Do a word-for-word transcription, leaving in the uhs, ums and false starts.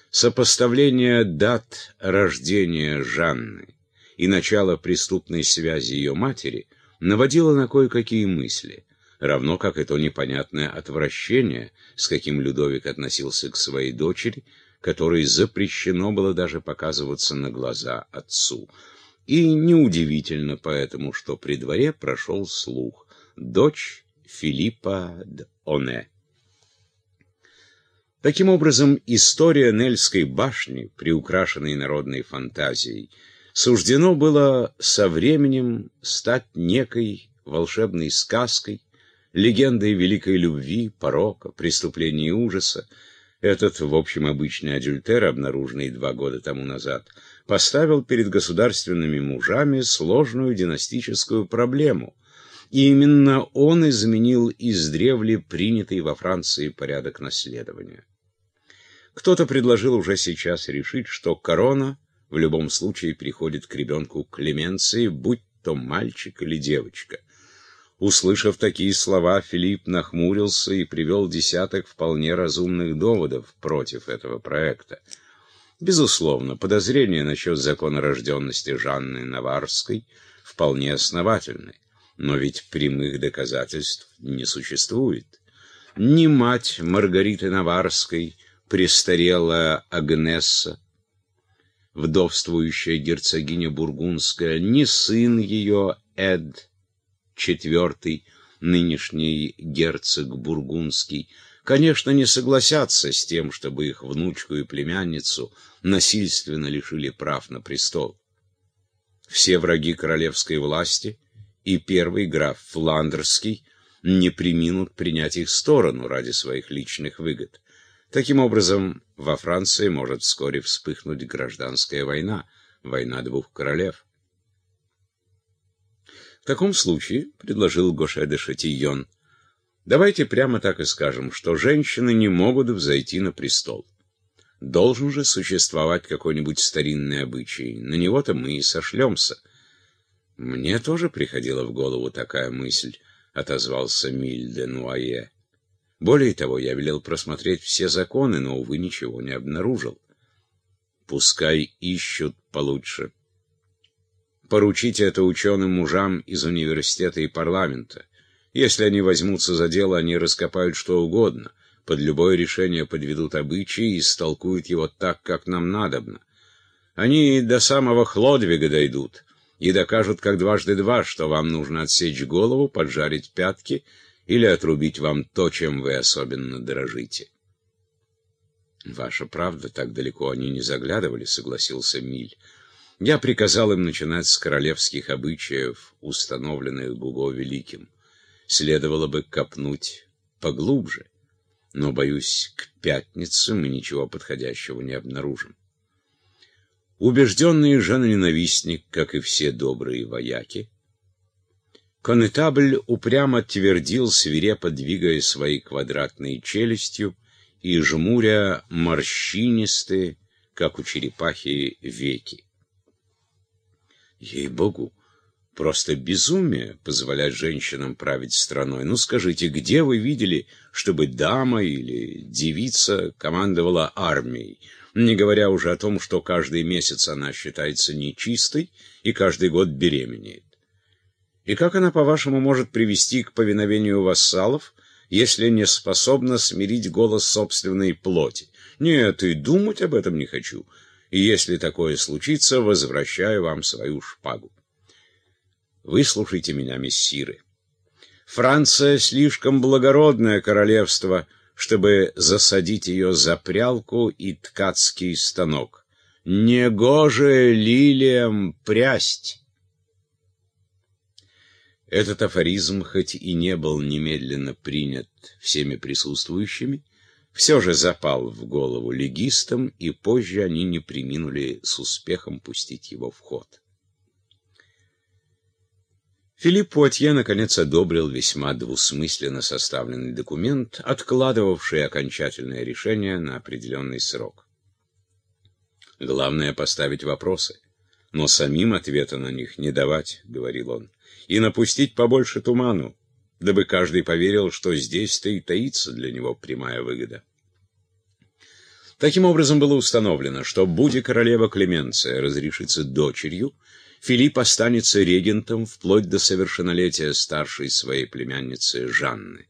Сопоставление дат рождения Жанны и начала преступной связи ее матери наводило на кое-какие мысли, равно как и то непонятное отвращение, с каким Людовик относился к своей дочери, которой запрещено было даже показываться на глаза отцу. И неудивительно поэтому, что при дворе прошел слух: дочь Филиппа д'Оне. Таким образом, история Нельской башни, приукрашенной народной фантазией, суждено было со временем стать некой волшебной сказкой, легендой великой любви, порока, преступления и ужаса. Этот, в общем, обычный адюльтер, обнаруженный два года тому назад, поставил перед государственными мужами сложную династическую проблему. И именно он изменил издревле принятый во Франции порядок наследования. Кто-то предложил уже сейчас решить, что корона в любом случае приходит к ребенку Клеменции, будь то мальчик или девочка. Услышав такие слова, Филипп нахмурился и привел десяток вполне разумных доводов против этого проекта. Безусловно, подозрения насчет законорожденности Жанны Наварской вполне основательны, но ведь прямых доказательств не существует. Ни мать Маргариты Наварской, престарелая Агнесса, вдовствующая герцогиня Бургундская, ни сын ее Эд, четвертый, нынешний герцог Бургундский, конечно, не согласятся с тем, чтобы их внучку и племянницу насильственно лишили прав на престол. Все враги королевской власти и первый граф Фландерский не преминут принять их сторону ради своих личных выгод. Таким образом, во Франции может вскоре вспыхнуть гражданская война, война двух королев. В таком случае, предложил Гоше де Шатийон, давайте прямо так и скажем, что женщины не могут взойти на престол. Должен же существовать какой-нибудь старинный обычай, на него-то мы и сошлемся. Мне тоже приходила в голову такая мысль, отозвался Миль де Нуае. Более того, я велел просмотреть все законы, но, увы, ничего не обнаружил. Пускай ищут получше. Поручите это ученым мужам из университета и парламента. Если они возьмутся за дело, они раскопают что угодно, под любое решение подведут обычаи и истолкуют его так, как нам надобно. Они до самого Хлодвига дойдут и докажут, как дважды два, что вам нужно отсечь голову, поджарить пятки или отрубить вам то, чем вы особенно дорожите. Ваша правда, так далеко они не заглядывали, согласился Миль. Я приказал им начинать с королевских обычаев, установленных Гуго Великим. Следовало бы копнуть поглубже, но, боюсь, к пятнице мы ничего подходящего не обнаружим. Убежденный женоненавистник, как и все добрые вояки, конетабль упрямо твердил, свирепо двигая своей квадратной челюстью и жмуря морщинистые, как у черепахи, веки. Ей-богу, просто безумие позволять женщинам править страной. Ну скажите, где вы видели, чтобы дама или девица командовала армией, не говоря уже о том, что каждый месяц она считается нечистой и каждый год беременеет? И как она, по-вашему, может привести к повиновению вассалов, если не способна смирить голос собственной плоти? Нет, и думать об этом не хочу. И если такое случится, возвращаю вам свою шпагу. Выслушайте меня, мессиры. Франция слишком благородное королевство, чтобы засадить ее за прялку и ткацкий станок. Негоже лилиям прясть. Этот афоризм, хоть и не был немедленно принят всеми присутствующими, все же запал в голову легистам, и позже они не преминули с успехом пустить его в ход. Филипп Пуатье наконец одобрил весьма двусмысленно составленный документ, откладывавший окончательное решение на определенный срок. Главное — поставить вопросы, но самим ответа на них не давать, — говорил он, — и напустить побольше туману, дабы каждый поверил, что здесь-то и таится для него прямая выгода. Таким образом, было установлено, что, будь королева Клеменция разрешится дочерью, Филипп останется регентом вплоть до совершеннолетия старшей своей племянницы Жанны.